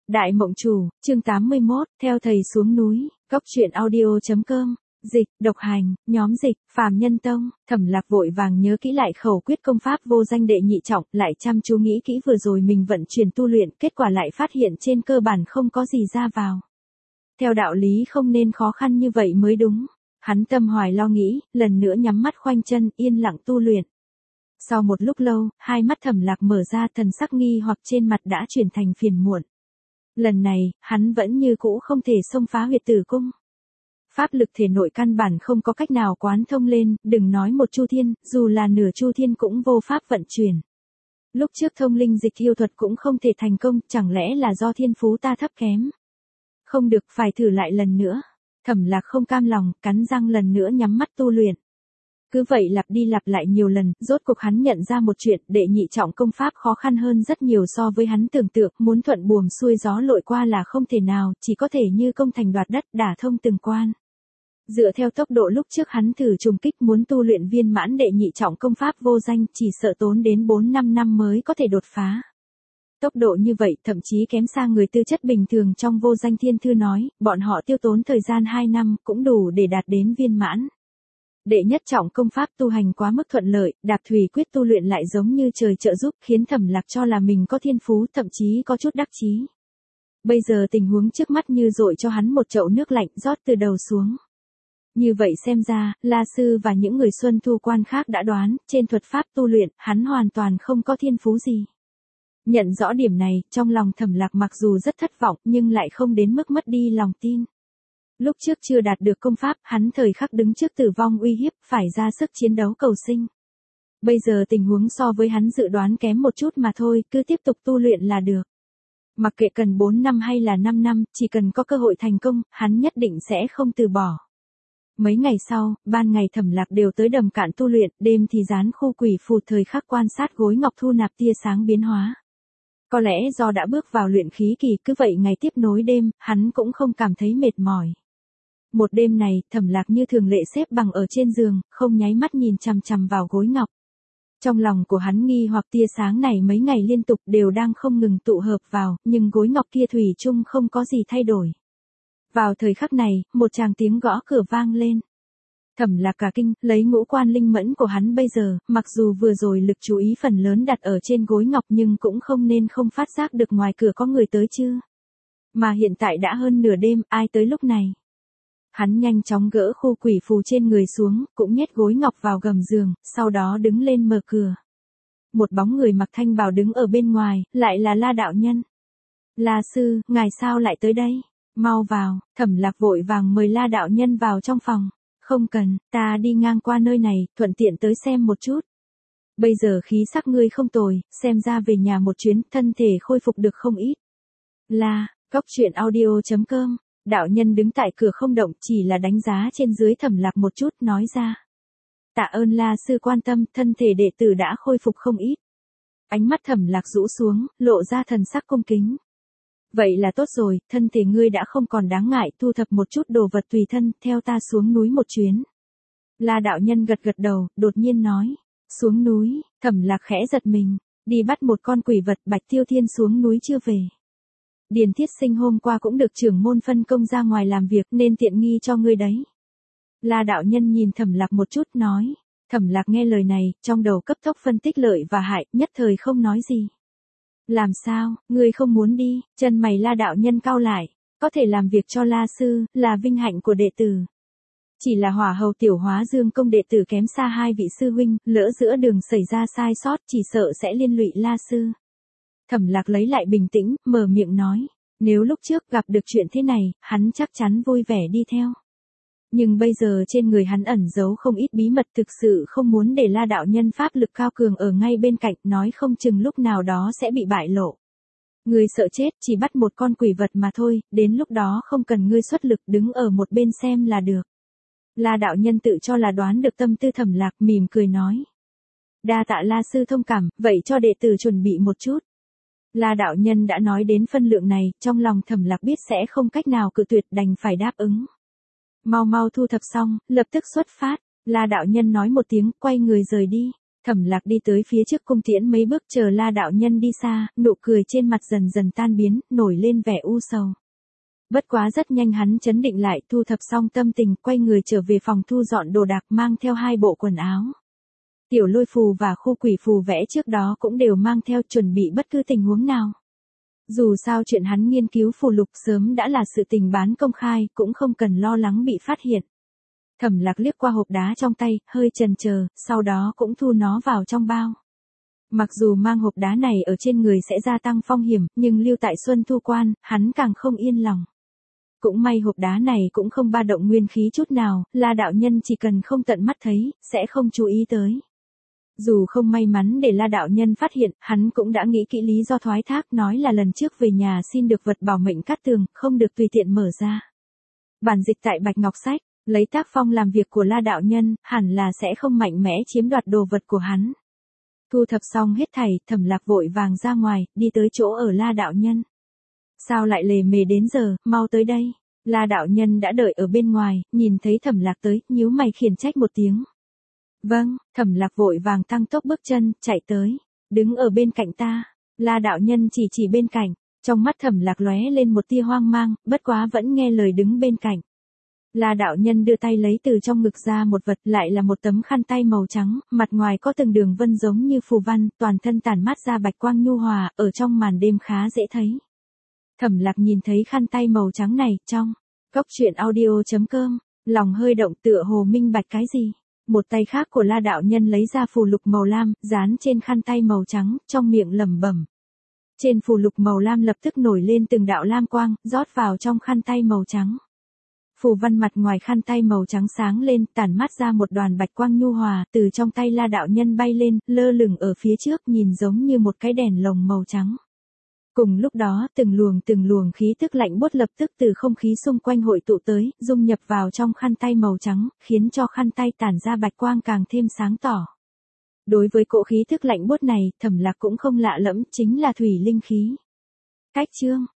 Đại Mộng Chủ, chương 81, theo thầy xuống núi, góc truyện audio.com, dịch, độc hành, nhóm dịch, Phàm Nhân Tông. Thẩm Lạc vội vàng nhớ kỹ lại khẩu quyết công pháp vô danh đệ nhị trọng, lại chăm chú nghĩ kỹ vừa rồi mình vận chuyển tu luyện, kết quả lại phát hiện trên cơ bản không có gì ra vào. Theo đạo lý không nên khó khăn như vậy mới đúng. Hắn tâm hoài lo nghĩ, lần nữa nhắm mắt khoanh chân, yên lặng tu luyện. Sau một lúc lâu, hai mắt Thẩm Lạc mở ra, thần sắc nghi hoặc trên mặt đã chuyển thành phiền muộn. Lần này, hắn vẫn như cũ không thể xông phá huyệt tử cung. Pháp lực thể nội căn bản không có cách nào quán thông lên, đừng nói một chu thiên, dù là nửa chu thiên cũng vô pháp vận chuyển. Lúc trước thông linh dịch yêu thuật cũng không thể thành công, chẳng lẽ là do thiên phú ta thấp kém? Không được, phải thử lại lần nữa. Thẩm Lạc không cam lòng, cắn răng lần nữa nhắm mắt tu luyện. Cứ vậy lặp đi lặp lại nhiều lần, rốt cuộc hắn nhận ra một chuyện, đệ nhị trọng công pháp khó khăn hơn rất nhiều so với hắn tưởng tượng, muốn thuận buồm xuôi gió lội qua là không thể nào, chỉ có thể như công thành đoạt đất, đả thông từng quan. Dựa theo tốc độ lúc trước hắn thử trùng kích muốn tu luyện viên mãn đệ nhị trọng công pháp vô danh, chỉ sợ tốn đến 4-5 năm mới có thể đột phá. Tốc độ như vậy thậm chí kém xa người tư chất bình thường trong vô danh thiên thư nói, bọn họ tiêu tốn thời gian 2 năm cũng đủ để đạt đến viên mãn. Đệ nhất trọng công pháp tu hành quá mức thuận lợi, đạp thủy quyết tu luyện lại giống như trời trợ giúp, khiến Thẩm Lạc cho là mình có thiên phú, thậm chí có chút đắc chí. Bây giờ tình huống trước mắt như dội cho hắn một chậu nước lạnh rót từ đầu xuống. Như vậy xem ra, La Sư và những người xuân thu quan khác đã đoán, trên thuật pháp tu luyện, hắn hoàn toàn không có thiên phú gì. Nhận rõ điểm này, trong lòng Thẩm Lạc mặc dù rất thất vọng nhưng lại không đến mức mất đi lòng tin. Lúc trước chưa đạt được công pháp, hắn thời khắc đứng trước tử vong uy hiếp, phải ra sức chiến đấu cầu sinh. Bây giờ tình huống so với hắn dự đoán kém một chút mà thôi, cứ tiếp tục tu luyện là được. Mặc kệ cần 4 năm hay là 5 năm, chỉ cần có cơ hội thành công, hắn nhất định sẽ không từ bỏ. Mấy ngày sau, ban ngày Thẩm Lạc đều tới Đầm Cạn tu luyện, đêm thì dán khu quỷ phù thời khắc quan sát gối ngọc thu nạp tia sáng biến hóa. Có lẽ do đã bước vào luyện khí kỳ, cứ vậy ngày tiếp nối đêm, hắn cũng không cảm thấy mệt mỏi. Một đêm này, Thẩm Lạc như thường lệ xếp bằng ở trên giường, không nháy mắt nhìn chằm chằm vào gối ngọc. Trong lòng của hắn nghi hoặc tia sáng này mấy ngày liên tục đều đang không ngừng tụ hợp vào, nhưng gối ngọc kia thủy chung không có gì thay đổi. Vào thời khắc này, một tràng tiếng gõ cửa vang lên. Thẩm Lạc cả kinh, lấy ngũ quan linh mẫn của hắn bây giờ, mặc dù vừa rồi lực chú ý phần lớn đặt ở trên gối ngọc nhưng cũng không nên không phát giác được ngoài cửa có người tới chứ. Mà hiện tại đã hơn nửa đêm, ai tới lúc này? Hắn nhanh chóng gỡ khu quỷ phù trên người xuống, cũng nhét gối ngọc vào gầm giường, sau đó đứng lên mở cửa. Một bóng người mặc thanh bào đứng ở bên ngoài, lại là La đạo nhân. La sư, ngài sao lại tới đây? Mau vào. Thẩm Lạc vội vàng mời La đạo nhân vào trong phòng. Không cần, ta đi ngang qua nơi này, thuận tiện tới xem một chút. Bây giờ khí sắc ngươi không tồi, xem ra về nhà một chuyến, thân thể khôi phục được không ít. La, góc truyện audio.com. Đạo nhân đứng tại cửa không động, chỉ là đánh giá trên dưới Thẩm Lạc một chút, nói ra. Tạ ơn La sư quan tâm, thân thể đệ tử đã khôi phục không ít. Ánh mắt Thẩm Lạc rũ xuống, lộ ra thần sắc cung kính. Vậy là tốt rồi, thân thể ngươi đã không còn đáng ngại, thu thập một chút đồ vật tùy thân, theo ta xuống núi một chuyến. La đạo nhân gật gật đầu, đột nhiên nói. Xuống núi, Thẩm Lạc khẽ giật mình, đi bắt một con quỷ vật. Bạch Tiêu Thiên xuống núi chưa về. Điền Thiết Sinh hôm qua cũng được trưởng môn phân công ra ngoài làm việc nên tiện nghi cho ngươi đấy. La đạo nhân nhìn Thẩm Lạc một chút nói. Thẩm Lạc nghe lời này, trong đầu cấp tốc phân tích lợi và hại, nhất thời không nói gì. Làm sao, ngươi không muốn đi? Chân mày La đạo nhân cau lại. Có thể làm việc cho La sư, là vinh hạnh của đệ tử. Chỉ là hỏa hầu tiểu Hóa Dương công đệ tử kém xa hai vị sư huynh, lỡ giữa đường xảy ra sai sót chỉ sợ sẽ liên lụy La sư. Thẩm Lạc lấy lại bình tĩnh, mở miệng nói. Nếu lúc trước gặp được chuyện thế này, hắn chắc chắn vui vẻ đi theo. Nhưng bây giờ trên người hắn ẩn giấu không ít bí mật, thực sự không muốn để La đạo nhân pháp lực cao cường ở ngay bên cạnh, nói không chừng lúc nào đó sẽ bị bại lộ. Ngươi sợ chết, chỉ bắt một con quỷ vật mà thôi, đến lúc đó không cần ngươi xuất lực, đứng ở một bên xem là được. La đạo nhân tự cho là đoán được tâm tư Thẩm Lạc, mỉm cười nói. Đa tạ La sư thông cảm, vậy cho đệ tử chuẩn bị một chút. La đạo nhân đã nói đến phân lượng này, trong lòng Thẩm Lạc biết sẽ không cách nào cự tuyệt, đành phải đáp ứng. Mau mau thu thập xong, lập tức xuất phát. La đạo nhân nói một tiếng, quay người rời đi. Thẩm Lạc đi tới phía trước cung tiễn mấy bước chờ La đạo nhân đi xa, nụ cười trên mặt dần dần tan biến, nổi lên vẻ u sầu. Bất quá rất nhanh hắn trấn định lại, thu thập xong tâm tình, quay người trở về phòng thu dọn đồ đạc, mang theo 2 bộ quần áo. Tiểu lôi phù và khu quỷ phù vẽ trước đó cũng đều mang theo, chuẩn bị bất cứ tình huống nào. Dù sao chuyện hắn nghiên cứu phù lục sớm đã là sự tình bán công khai, cũng không cần lo lắng bị phát hiện. Thẩm Lạc liếc qua hộp đá trong tay, hơi chần chờ, sau đó cũng thu nó vào trong bao. Mặc dù mang hộp đá này ở trên người sẽ gia tăng phong hiểm, nhưng lưu tại Xuân Thu Quan, hắn càng không yên lòng. Cũng may hộp đá này cũng không ba động nguyên khí chút nào, La đạo nhân chỉ cần không tận mắt thấy, sẽ không chú ý tới. Dù không may mắn để La đạo nhân phát hiện, hắn cũng đã nghĩ kỹ lý do thoái thác, nói là lần trước về nhà xin được vật bảo mệnh cát tường, không được tùy tiện mở ra. Bản dịch tại Bạch Ngọc Sách, lấy tác phong làm việc của La đạo nhân, hẳn là sẽ không mạnh mẽ chiếm đoạt đồ vật của hắn. Thu thập xong hết thảy, Thẩm Lạc vội vàng ra ngoài, đi tới chỗ ở La đạo nhân. Sao lại lề mề đến giờ, mau tới đây. La đạo nhân đã đợi ở bên ngoài, nhìn thấy Thẩm Lạc tới, nhíu mày khiển trách một tiếng. Vâng, Thẩm Lạc vội vàng tăng tốc bước chân, chạy tới. Đứng ở bên cạnh ta. La đạo nhân chỉ bên cạnh. Trong mắt Thẩm Lạc lóe lên một tia hoang mang, bất quá vẫn nghe lời đứng bên cạnh. La đạo nhân đưa tay lấy từ trong ngực ra một vật, lại là một tấm khăn tay màu trắng, mặt ngoài có từng đường vân giống như phù văn, toàn thân tản mát ra bạch quang nhu hòa, ở trong màn đêm khá dễ thấy. Thẩm Lạc nhìn thấy khăn tay màu trắng này, trong góc truyện audio.com, lòng hơi động tựa hồ minh bạch cái gì. Một tay khác của La đạo nhân lấy ra phù lục màu lam, dán trên khăn tay màu trắng, trong miệng lẩm bẩm. Trên phù lục màu lam lập tức nổi lên từng đạo lam quang, rót vào trong khăn tay màu trắng. Phù văn mặt ngoài khăn tay màu trắng sáng lên, tản mát ra một đoàn bạch quang nhu hòa, từ trong tay La đạo nhân bay lên, lơ lửng ở phía trước, nhìn giống như một cái đèn lồng màu trắng. Cùng lúc đó, từng luồng khí tức lạnh buốt lập tức từ không khí xung quanh hội tụ tới, dung nhập vào trong khăn tay màu trắng, khiến cho khăn tay tản ra bạch quang càng thêm sáng tỏ. Đối với cỗ khí tức lạnh buốt này, Thẩm Lạc cũng không lạ lẫm, chính là thủy linh khí. Cách chương